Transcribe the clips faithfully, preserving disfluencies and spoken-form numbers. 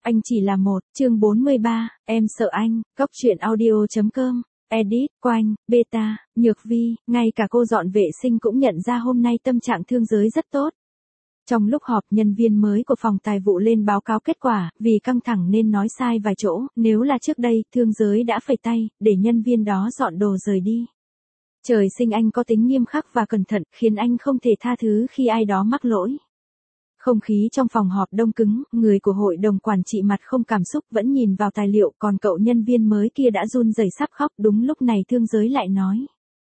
Anh chỉ là một, chương bốn mươi ba, em sợ anh, góc truyện audio.com, edit, Quanh, Beta, Nhược Vi, ngay cả cô dọn vệ sinh cũng nhận ra hôm nay tâm trạng Thương Giới rất tốt. Trong lúc họp, nhân viên mới của phòng tài vụ lên báo cáo kết quả, vì căng thẳng nên nói sai vài chỗ, nếu là trước đây, Thương Giới đã phẩy tay, để nhân viên đó dọn đồ rời đi. Trời sinh anh có tính nghiêm khắc và cẩn thận, khiến anh không thể tha thứ khi ai đó mắc lỗi. Không khí trong phòng họp đông cứng, người của hội đồng quản trị mặt không cảm xúc vẫn nhìn vào tài liệu, còn cậu nhân viên mới kia đã run rẩy sắp khóc. Đúng lúc này Thương Giới lại nói: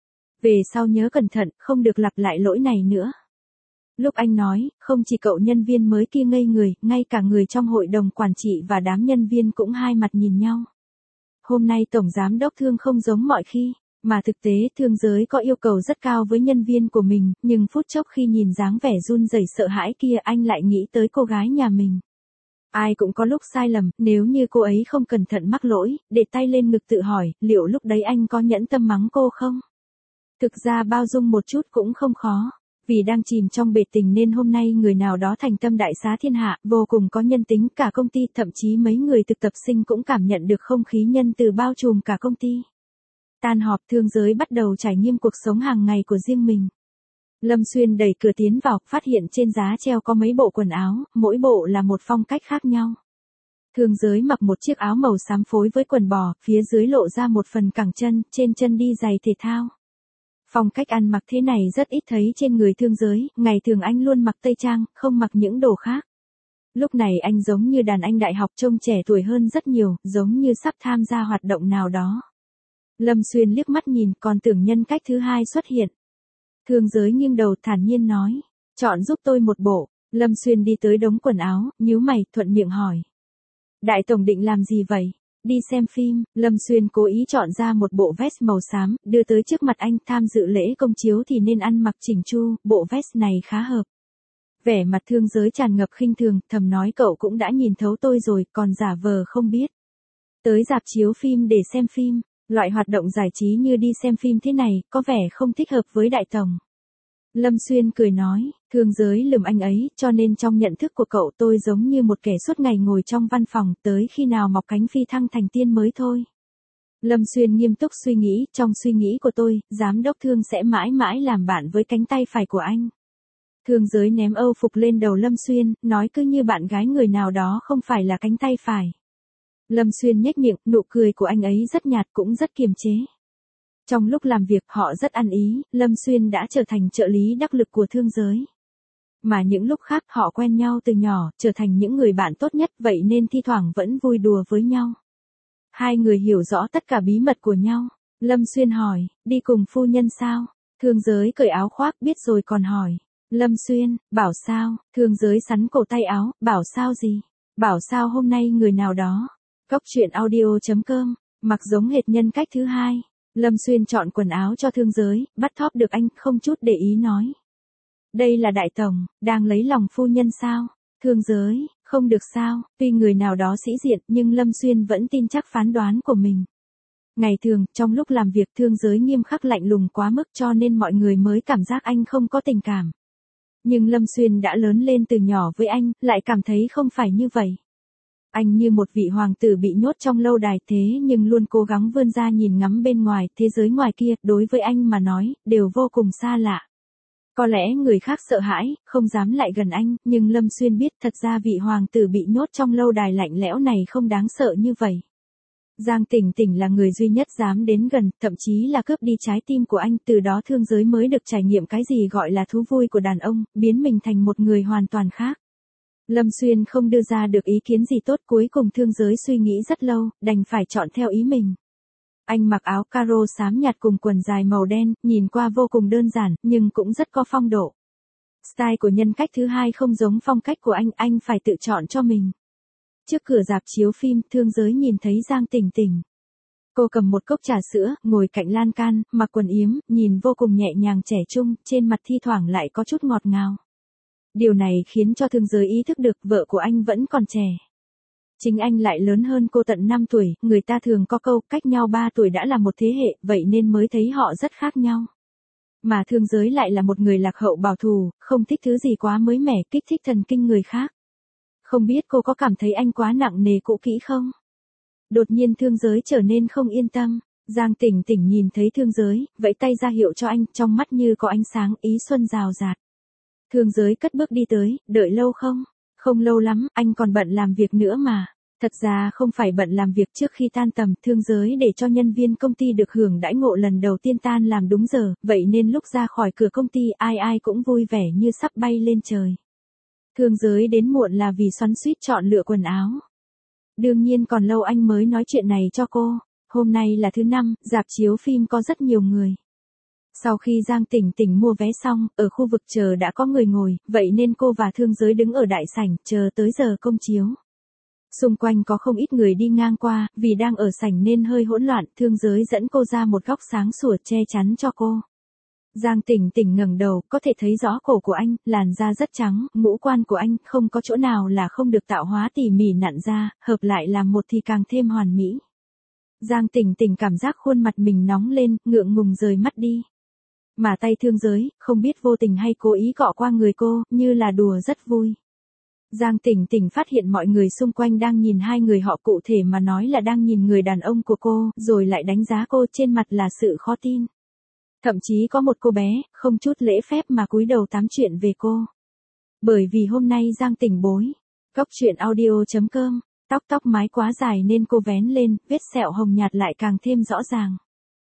về sau nhớ cẩn thận, không được lặp lại lỗi này nữa. Lúc anh nói, không chỉ cậu nhân viên mới kia ngây người, ngay cả người trong hội đồng quản trị và đám nhân viên cũng hai mặt nhìn nhau. Hôm nay Tổng Giám đốc Thương không giống mọi khi. Mà thực tế Thương Giới có yêu cầu rất cao với nhân viên của mình, nhưng phút chốc khi nhìn dáng vẻ run rẩy sợ hãi kia anh lại nghĩ tới cô gái nhà mình. Ai cũng có lúc sai lầm, nếu như cô ấy không cẩn thận mắc lỗi, để tay lên ngực tự hỏi, liệu lúc đấy anh có nhẫn tâm mắng cô không? Thực ra bao dung một chút cũng không khó. Vì đang chìm trong bể tình nên hôm nay người nào đó thành tâm đại xá thiên hạ, vô cùng có nhân tính, cả công ty, thậm chí mấy người thực tập sinh cũng cảm nhận được không khí nhân từ bao trùm cả công ty. Tan họp, Thương Giới bắt đầu trải nghiệm cuộc sống hàng ngày của riêng mình. Lâm Xuyên đẩy cửa tiến vào, phát hiện trên giá treo có mấy bộ quần áo, mỗi bộ là một phong cách khác nhau. Thương Giới mặc một chiếc áo màu xám phối với quần bò, phía dưới lộ ra một phần cẳng chân, trên chân đi giày thể thao. Phong cách ăn mặc thế này rất ít thấy trên người Thương Giới, ngày thường anh luôn mặc tây trang, không mặc những đồ khác. Lúc này anh giống như đàn anh đại học, trông trẻ tuổi hơn rất nhiều, giống như sắp tham gia hoạt động nào đó. Lâm Xuyên liếc mắt nhìn, còn tưởng nhân cách thứ hai xuất hiện. Thương Giới nghiêng đầu thản nhiên nói: chọn giúp tôi một bộ. Lâm Xuyên đi tới đống quần áo, nhíu mày, thuận miệng hỏi: Đại tổng định làm gì vậy? Đi xem phim. Lâm Xuyên cố ý chọn ra một bộ vest màu xám, đưa tới trước mặt anh. Tham dự lễ công chiếu thì nên ăn mặc chỉnh chu, bộ vest này khá hợp. Vẻ mặt Thương Giới tràn ngập khinh thường, thầm nói cậu cũng đã nhìn thấu tôi rồi, còn giả vờ không biết. Tới rạp chiếu phim để xem phim. Loại hoạt động giải trí như đi xem phim thế này, có vẻ không thích hợp với đại tổng. Lâm Xuyên cười nói: Thương Giới lườm anh ấy, cho nên trong nhận thức của cậu tôi giống như một kẻ suốt ngày ngồi trong văn phòng, tới khi nào mọc cánh phi thăng thành tiên mới thôi. Lâm Xuyên nghiêm túc suy nghĩ, trong suy nghĩ của tôi, Giám đốc Thương sẽ mãi mãi làm bạn với cánh tay phải của anh. Thương Giới ném âu phục lên đầu Lâm Xuyên, nói cứ như bạn gái người nào đó không phải là cánh tay phải. Lâm Xuyên nhếch miệng, nụ cười của anh ấy rất nhạt cũng rất kiềm chế. Trong lúc làm việc họ rất ăn ý, Lâm Xuyên đã trở thành trợ lý đắc lực của Thương Giới. Mà những lúc khác họ quen nhau từ nhỏ, trở thành những người bạn tốt nhất, vậy nên thi thoảng vẫn vui đùa với nhau. Hai người hiểu rõ tất cả bí mật của nhau. Lâm Xuyên hỏi: đi cùng phu nhân sao? Thương Giới cởi áo khoác, biết rồi còn hỏi. Lâm Xuyên: bảo sao? Thương Giới sắn cổ tay áo: bảo sao gì? Bảo sao hôm nay người nào đó. Góc truyện audio.com, mặc giống hệt nhân cách thứ hai. Lâm Xuyên chọn quần áo cho Thương Giới, bắt thóp được anh, không chút để ý nói: đây là đại tổng, đang lấy lòng phu nhân sao? Thương Giới: không được sao? Tuy người nào đó sĩ diện, nhưng Lâm Xuyên vẫn tin chắc phán đoán của mình. Ngày thường, trong lúc làm việc Thương Giới nghiêm khắc lạnh lùng quá mức, cho nên mọi người mới cảm giác anh không có tình cảm. Nhưng Lâm Xuyên đã lớn lên từ nhỏ với anh, lại cảm thấy không phải như vậy. Anh như một vị hoàng tử bị nhốt trong lâu đài, thế nhưng luôn cố gắng vươn ra nhìn ngắm bên ngoài, thế giới ngoài kia, đối với anh mà nói, đều vô cùng xa lạ. Có lẽ người khác sợ hãi, không dám lại gần anh, nhưng Lâm Xuyên biết thật ra vị hoàng tử bị nhốt trong lâu đài lạnh lẽo này không đáng sợ như vậy. Giang Tỉnh Tỉnh là người duy nhất dám đến gần, thậm chí là cướp đi trái tim của anh, từ đó Thương Giới mới được trải nghiệm cái gì gọi là thú vui của đàn ông, biến mình thành một người hoàn toàn khác. Lâm Xuyên không đưa ra được ý kiến gì tốt, cuối cùng Thương Giới suy nghĩ rất lâu, đành phải chọn theo ý mình. Anh mặc áo caro xám nhạt cùng quần dài màu đen, nhìn qua vô cùng đơn giản, nhưng cũng rất có phong độ. Style của nhân cách thứ hai không giống phong cách của anh, anh phải tự chọn cho mình. Trước cửa rạp chiếu phim, Thương Giới nhìn thấy Giang Tỉnh Tỉnh. Cô cầm một cốc trà sữa, ngồi cạnh lan can, mặc quần yếm, nhìn vô cùng nhẹ nhàng trẻ trung, trên mặt thi thoảng lại có chút ngọt ngào. Điều này khiến cho Thương Giới ý thức được vợ của anh vẫn còn trẻ. Chính anh lại lớn hơn cô tận năm tuổi, người ta thường có câu cách nhau ba tuổi đã là một thế hệ, vậy nên mới thấy họ rất khác nhau. Mà Thương Giới lại là một người lạc hậu bảo thủ, không thích thứ gì quá mới mẻ, kích thích thần kinh người khác. Không biết cô có cảm thấy anh quá nặng nề cũ kỹ không? Đột nhiên Thương Giới trở nên không yên tâm. Giang Tỉnh Tỉnh nhìn thấy Thương Giới, vẫy tay ra hiệu cho anh, trong mắt như có ánh sáng ý xuân rào rạt. Thương Giới cất bước đi tới, đợi lâu không? Không lâu lắm, anh còn bận làm việc nữa mà. Thật ra không phải bận làm việc trước khi tan tầm, Thương Giới để cho nhân viên công ty được hưởng đãi ngộ lần đầu tiên tan làm đúng giờ, vậy nên lúc ra khỏi cửa công ty ai ai cũng vui vẻ như sắp bay lên trời. Thương Giới đến muộn là vì xoắn xuýt chọn lựa quần áo. Đương nhiên còn lâu anh mới nói chuyện này cho cô. Hôm nay là thứ năm, rạp chiếu phim có rất nhiều người. Sau khi Giang Tỉnh Tỉnh mua vé xong, ở khu vực chờ đã có người ngồi, vậy nên cô và Thương Giới đứng ở đại sảnh, chờ tới giờ công chiếu. Xung quanh có không ít người đi ngang qua, vì đang ở sảnh nên hơi hỗn loạn, Thương Giới dẫn cô ra một góc sáng sủa che chắn cho cô. Giang Tỉnh Tỉnh ngẩng đầu, có thể thấy rõ cổ của anh, làn da rất trắng, ngũ quan của anh không có chỗ nào là không được tạo hóa tỉ mỉ nặn ra, hợp lại làm một thì càng thêm hoàn mỹ. Giang Tỉnh Tỉnh cảm giác khuôn mặt mình nóng lên, ngượng ngùng rời mắt đi. Mà tay Thương Giới, không biết vô tình hay cố ý cọ qua người cô, như là đùa rất vui. Giang Tỉnh Tỉnh phát hiện mọi người xung quanh đang nhìn hai người họ, cụ thể mà nói là đang nhìn người đàn ông của cô, rồi lại đánh giá cô, trên mặt là sự khó tin. Thậm chí có một cô bé, không chút lễ phép mà cúi đầu tám chuyện về cô. Bởi vì hôm nay Giang Tỉnh bối. Cóc truyện audio chấm com, tóc tóc mái quá dài nên cô vén lên, vết sẹo hồng nhạt lại càng thêm rõ ràng.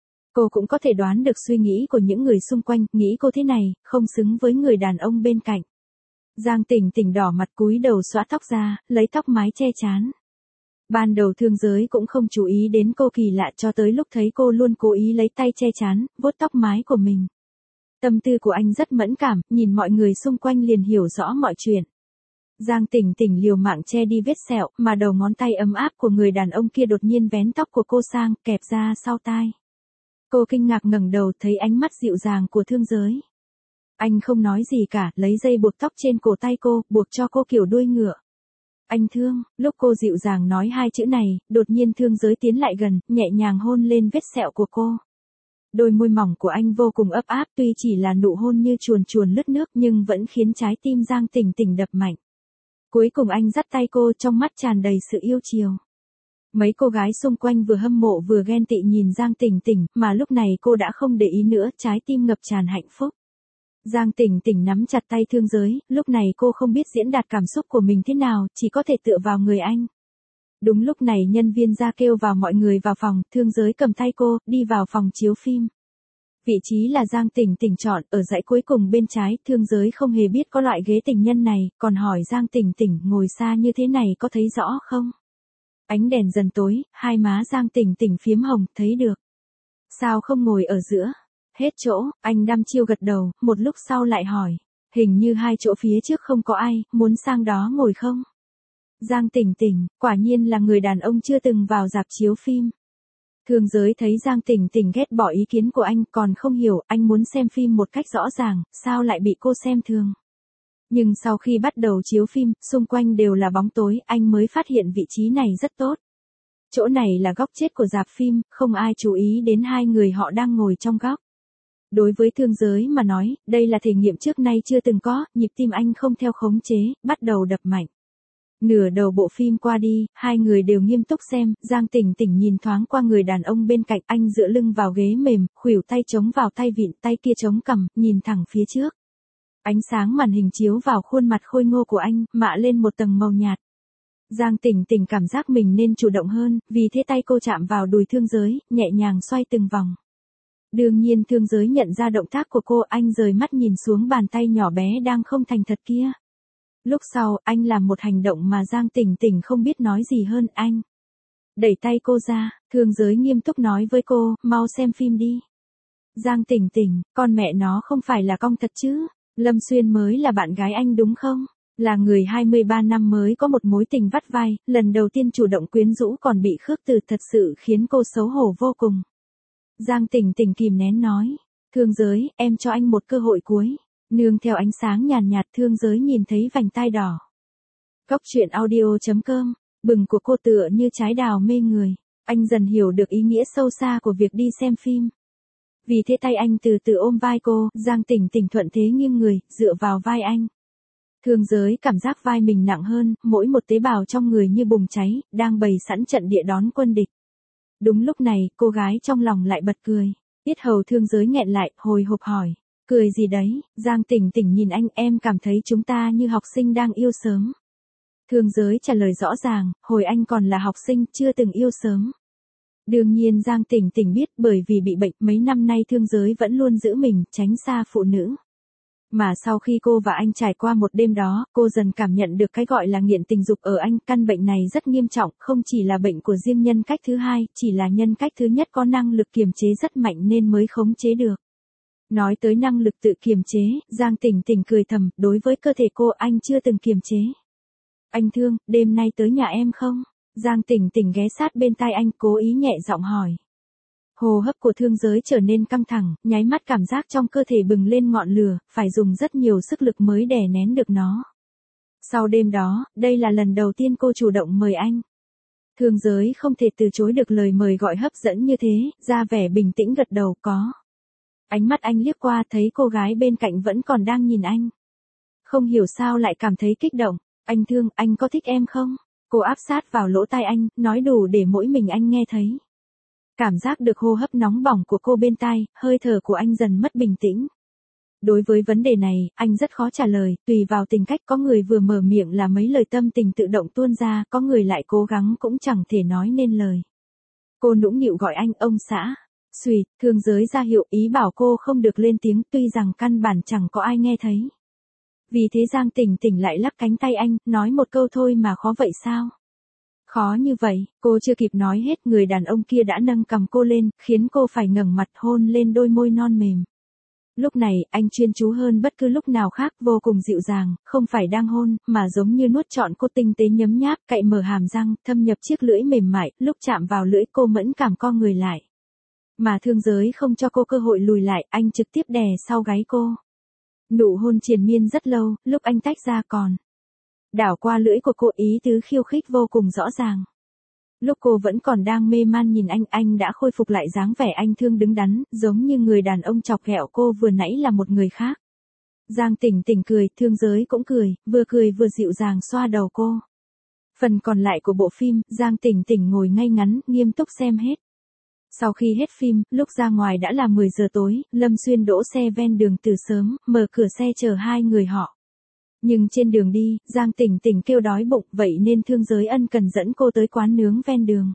Cô cũng có thể đoán được suy nghĩ của những người xung quanh, nghĩ cô thế này, không xứng với người đàn ông bên cạnh. Giang Tỉnh Tỉnh đỏ mặt cúi đầu xõa tóc ra, lấy tóc mái che trán. Ban đầu Thương Giới cũng không chú ý đến cô kỳ lạ cho tới lúc thấy cô luôn cố ý lấy tay che trán, vuốt tóc mái của mình. Tâm tư của anh rất mẫn cảm, nhìn mọi người xung quanh liền hiểu rõ mọi chuyện. Giang Tỉnh Tỉnh liều mạng che đi vết sẹo, mà đầu ngón tay ấm áp của người đàn ông kia đột nhiên vén tóc của cô sang, kẹp ra sau tai. Cô kinh ngạc ngẩng đầu thấy ánh mắt dịu dàng của Thương Giới. Anh không nói gì cả, lấy dây buộc tóc trên cổ tay cô, buộc cho cô kiểu đuôi ngựa. Anh Thương, lúc cô dịu dàng nói hai chữ này, đột nhiên Thương Giới tiến lại gần, nhẹ nhàng hôn lên vết sẹo của cô. Đôi môi mỏng của anh vô cùng ấp áp, tuy chỉ là nụ hôn như chuồn chuồn lướt nước nhưng vẫn khiến trái tim Giang Tỉnh Tỉnh đập mạnh. Cuối cùng anh dắt tay cô, trong mắt tràn đầy sự yêu chiều. Mấy cô gái xung quanh vừa hâm mộ vừa ghen tị nhìn Giang Tỉnh Tỉnh, mà lúc này cô đã không để ý nữa, trái tim ngập tràn hạnh phúc. Giang Tỉnh Tỉnh nắm chặt tay Thương Giới, lúc này cô không biết diễn đạt cảm xúc của mình thế nào, chỉ có thể tựa vào người anh. Đúng lúc này nhân viên ra kêu vào mọi người vào phòng, Thương Giới cầm tay cô, đi vào phòng chiếu phim. Vị trí là Giang Tỉnh Tỉnh chọn, ở dãy cuối cùng bên trái, Thương Giới không hề biết có loại ghế tình nhân này, còn hỏi Giang Tỉnh Tỉnh ngồi xa như thế này có thấy rõ không? Ánh đèn dần tối, hai má Giang Tỉnh Tỉnh phiếm hồng, thấy được. Sao không ngồi ở giữa? Hết chỗ, anh đăm chiêu gật đầu, một lúc sau lại hỏi. Hình như hai chỗ phía trước không có ai, muốn sang đó ngồi không? Giang Tỉnh Tỉnh, quả nhiên là người đàn ông chưa từng vào rạp chiếu phim. Thương Giới thấy Giang Tỉnh Tỉnh ghét bỏ ý kiến của anh, còn không hiểu, anh muốn xem phim một cách rõ ràng, sao lại bị cô xem thường. Nhưng sau khi bắt đầu chiếu phim, xung quanh đều là bóng tối, anh mới phát hiện vị trí này rất tốt. Chỗ này là góc chết của rạp phim, không ai chú ý đến hai người họ đang ngồi trong góc. Đối với Thương Giới mà nói, đây là thể nghiệm trước nay chưa từng có, nhịp tim anh không theo khống chế, bắt đầu đập mạnh. Nửa đầu bộ phim qua đi, hai người đều nghiêm túc xem, Giang Tỉnh Tỉnh nhìn thoáng qua người đàn ông bên cạnh, anh dựa lưng vào ghế mềm, khuỷu tay chống vào tay vịn, tay kia chống cằm, nhìn thẳng phía trước. Ánh sáng màn hình chiếu vào khuôn mặt khôi ngô của anh, mạ lên một tầng màu nhạt. Giang Tỉnh Tỉnh cảm giác mình nên chủ động hơn, vì thế tay cô chạm vào đùi Thương Giới, nhẹ nhàng xoay từng vòng. Đương nhiên Thương Giới nhận ra động tác của cô, anh rời mắt nhìn xuống bàn tay nhỏ bé đang không thành thật kia. Lúc sau, anh làm một hành động mà Giang Tỉnh Tỉnh không biết nói gì hơn, anh đẩy tay cô ra, Thương Giới nghiêm túc nói với cô, mau xem phim đi. Giang Tỉnh Tỉnh, con mẹ nó không phải là cong thật chứ, Lâm Xuyên mới là bạn gái anh đúng không? Là người hai mươi ba năm mới có một mối tình vắt vai, lần đầu tiên chủ động quyến rũ còn bị khước từ, thật sự khiến cô xấu hổ vô cùng. Giang Tỉnh Tỉnh kìm nén nói, Thương Giới, em cho anh một cơ hội cuối. Nương theo ánh sáng nhàn nhạt, Thương Giới nhìn thấy vành tai đỏ. Cóc truyện audio chấm com, bừng của cô tựa như trái đào mê người. Anh dần hiểu được ý nghĩa sâu xa của việc đi xem phim. Vì thế tay anh từ từ ôm vai cô, Giang Tỉnh Tỉnh thuận thế nghiêng người, dựa vào vai anh. Thương giới cảm giác vai mình nặng hơn, mỗi một tế bào trong người như bùng cháy, đang bày sẵn trận địa đón quân địch. Đúng lúc này, cô gái trong lòng lại bật cười. Yết hầu thương giới nghẹn lại, hồi hộp hỏi. Cười gì đấy? Giang Tỉnh Tỉnh nhìn anh, em cảm thấy chúng ta như học sinh đang yêu sớm. Thương giới trả lời rõ ràng, hồi anh còn là học sinh, chưa từng yêu sớm. Đương nhiên Giang Tỉnh Tỉnh biết, bởi vì bị bệnh mấy năm nay thương giới vẫn luôn giữ mình, tránh xa phụ nữ. Mà sau khi cô và anh trải qua một đêm đó, cô dần cảm nhận được cái gọi là nghiện tình dục ở anh. Căn bệnh này rất nghiêm trọng, không chỉ là bệnh của riêng nhân cách thứ hai, chỉ là nhân cách thứ nhất có năng lực kiềm chế rất mạnh nên mới khống chế được. Nói tới năng lực tự kiềm chế, Giang Tỉnh Tỉnh cười thầm, đối với cơ thể cô anh chưa từng kiềm chế. Anh Thương, đêm nay tới nhà em không? Giang Tỉnh Tỉnh ghé sát bên tai anh, cố ý nhẹ giọng hỏi. Hô hấp của thương giới trở nên căng thẳng, nháy mắt cảm giác trong cơ thể bừng lên ngọn lửa, phải dùng rất nhiều sức lực mới đè nén được nó. Sau đêm đó, đây là lần đầu tiên cô chủ động mời anh. Thương giới không thể từ chối được lời mời gọi hấp dẫn như thế, ra vẻ bình tĩnh gật đầu, có. Ánh mắt anh liếc qua thấy cô gái bên cạnh vẫn còn đang nhìn anh. Không hiểu sao lại cảm thấy kích động. Anh Thương, anh có thích em không? Cô áp sát vào lỗ tai anh, nói đủ để mỗi mình anh nghe thấy. Cảm giác được hô hấp nóng bỏng của cô bên tai, hơi thở của anh dần mất bình tĩnh. Đối với vấn đề này, anh rất khó trả lời, tùy vào tình cách, có người vừa mở miệng là mấy lời tâm tình tự động tuôn ra, có người lại cố gắng cũng chẳng thể nói nên lời. Cô nũng nịu gọi anh ông xã. Xùy, thương giới ra hiệu ý bảo cô không được lên tiếng, tuy rằng căn bản chẳng có ai nghe thấy. Vì thế Giang Tỉnh Tỉnh lại lắc cánh tay anh, nói một câu thôi mà khó vậy sao? Khó như vậy, cô chưa kịp nói hết, người đàn ông kia đã nâng cằm cô lên, khiến cô phải ngẩng mặt hôn lên đôi môi non mềm. Lúc này, anh chuyên chú hơn bất cứ lúc nào khác, vô cùng dịu dàng, không phải đang hôn, mà giống như nuốt trọn cô, tinh tế nhấm nháp, cạy mở hàm răng, thâm nhập chiếc lưỡi mềm mại, lúc chạm vào lưỡi cô mẫn cảm co người lại. Mà thương giới không cho cô cơ hội lùi lại, anh trực tiếp đè sau gáy cô. Nụ hôn triền miên rất lâu, lúc anh tách ra còn đảo qua lưỡi của cô, ý tứ khiêu khích vô cùng rõ ràng. Lúc cô vẫn còn đang mê man nhìn anh, anh đã khôi phục lại dáng vẻ anh Thương đứng đắn, giống như người đàn ông chọc ghẹo cô vừa nãy là một người khác. Giang Tỉnh Tỉnh cười, thương giới cũng cười, vừa cười vừa dịu dàng xoa đầu cô. Phần còn lại của bộ phim, Giang Tỉnh Tỉnh ngồi ngay ngắn, nghiêm túc xem hết. Sau khi hết phim, lúc ra ngoài đã là mười giờ tối, Lâm Xuyên đỗ xe ven đường từ sớm, mở cửa xe chờ hai người họ. Nhưng trên đường đi, Giang Tỉnh Tỉnh kêu đói bụng, vậy nên thương giới ân cần dẫn cô tới quán nướng ven đường.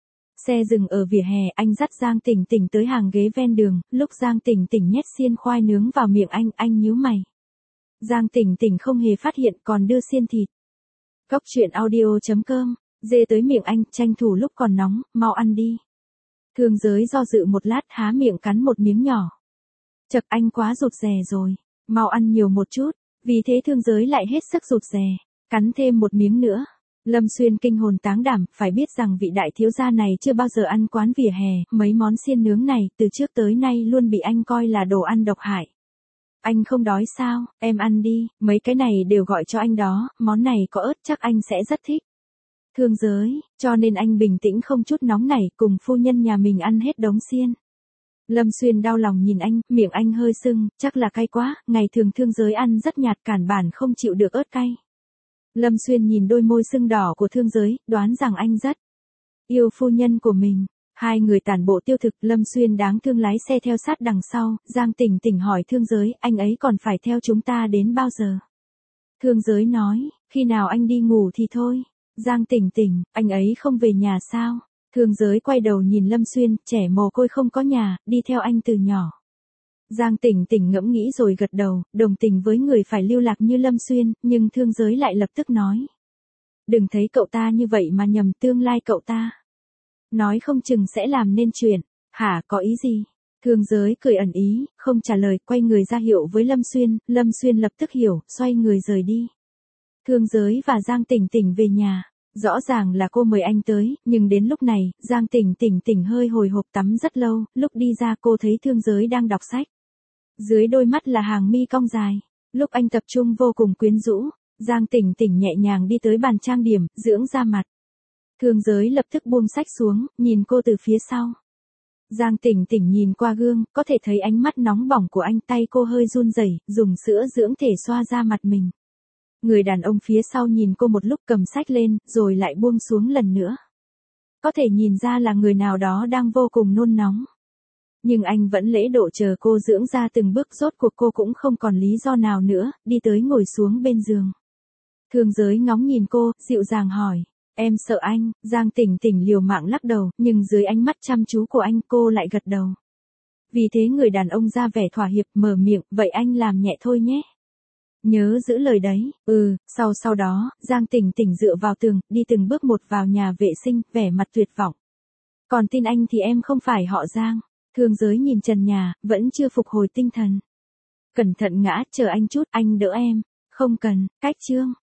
Xe dừng ở vỉa hè, anh dắt Giang Tỉnh Tỉnh tới hàng ghế ven đường, lúc Giang Tỉnh Tỉnh nhét xiên khoai nướng vào miệng anh, anh nhíu mày. Giang Tỉnh Tỉnh không hề phát hiện, còn đưa xiên thịt. Cóc truyện audio chấm com, dê tới miệng anh, tranh thủ lúc còn nóng, mau ăn đi. Thương giới do dự một lát, há miệng cắn một miếng nhỏ. Chật, anh quá rụt rè rồi, mau ăn nhiều một chút. Vì thế thương giới lại hết sức rụt rè, cắn thêm một miếng nữa. Lâm Xuyên kinh hồn táng đảm, phải biết rằng vị đại thiếu gia này chưa bao giờ ăn quán vỉa hè, mấy món xiên nướng này từ trước tới nay luôn bị anh coi là đồ ăn độc hại. Anh không đói sao, em ăn đi, mấy cái này đều gọi cho anh đó, món này có ớt chắc anh sẽ rất thích. Thương giới, cho nên anh bình tĩnh không chút nóng nảy, cùng phu nhân nhà mình ăn hết đống xiên. Lâm Xuyên đau lòng nhìn anh, miệng anh hơi sưng, chắc là cay quá, ngày thường thương giới ăn rất nhạt, cản bản không chịu được ớt cay. Lâm Xuyên nhìn đôi môi sưng đỏ của thương giới, đoán rằng anh rất yêu phu nhân của mình. Hai người tản bộ tiêu thực, Lâm Xuyên đáng thương lái xe theo sát đằng sau, Giang Tỉnh Tỉnh hỏi thương giới, anh ấy còn phải theo chúng ta đến bao giờ? Thương giới nói, khi nào anh đi ngủ thì thôi. Giang Tỉnh Tỉnh, anh ấy không về nhà sao? Thương giới quay đầu nhìn Lâm Xuyên, trẻ mồ côi không có nhà, đi theo anh từ nhỏ. Giang Tỉnh Tỉnh ngẫm nghĩ rồi gật đầu, đồng tình với người phải lưu lạc như Lâm Xuyên, nhưng thương giới lại lập tức nói. Đừng thấy cậu ta như vậy mà nhầm, tương lai cậu ta nói không chừng sẽ làm nên chuyện. Hả, có ý gì? Thương giới cười ẩn ý, không trả lời, quay người ra hiệu với Lâm Xuyên, Lâm Xuyên lập tức hiểu, xoay người rời đi. Thương giới và Giang Tỉnh Tỉnh về nhà. Rõ ràng là cô mời anh tới, nhưng đến lúc này, Giang Tỉnh Tỉnh Tỉnh hơi hồi hộp, tắm rất lâu, lúc đi ra cô thấy thương giới đang đọc sách. Dưới đôi mắt là hàng mi cong dài, lúc anh tập trung vô cùng quyến rũ, Giang Tỉnh Tỉnh nhẹ nhàng đi tới bàn trang điểm, dưỡng da mặt. Thương giới lập tức buông sách xuống, nhìn cô từ phía sau. Giang Tỉnh Tỉnh nhìn qua gương, có thể thấy ánh mắt nóng bỏng của anh, tay cô hơi run rẩy, dùng sữa dưỡng thể xoa da mặt mình. Người đàn ông phía sau nhìn cô một lúc cầm sách lên, rồi lại buông xuống lần nữa. Có thể nhìn ra là người nào đó đang vô cùng nôn nóng. Nhưng anh vẫn lễ độ chờ cô dưỡng ra từng bước, rốt cuộc cô cũng không còn lý do nào nữa, đi tới ngồi xuống bên giường. Thương Giới ngóng nhìn cô, dịu dàng hỏi. Em sợ anh, Giang Tỉnh Tỉnh liều mạng lắc đầu, nhưng dưới ánh mắt chăm chú của anh cô lại gật đầu. Vì thế người đàn ông ra vẻ thỏa hiệp, mở miệng, vậy anh làm nhẹ thôi nhé. Nhớ giữ lời đấy. Ừ, sau sau đó, Giang Tỉnh Tỉnh dựa vào tường, đi từng bước một vào nhà vệ sinh, vẻ mặt tuyệt vọng. Còn tin anh thì em không phải họ Giang. Thương Giới nhìn trần nhà, vẫn chưa phục hồi tinh thần. Cẩn thận ngã, chờ anh chút, anh đỡ em. Không cần, cách chương.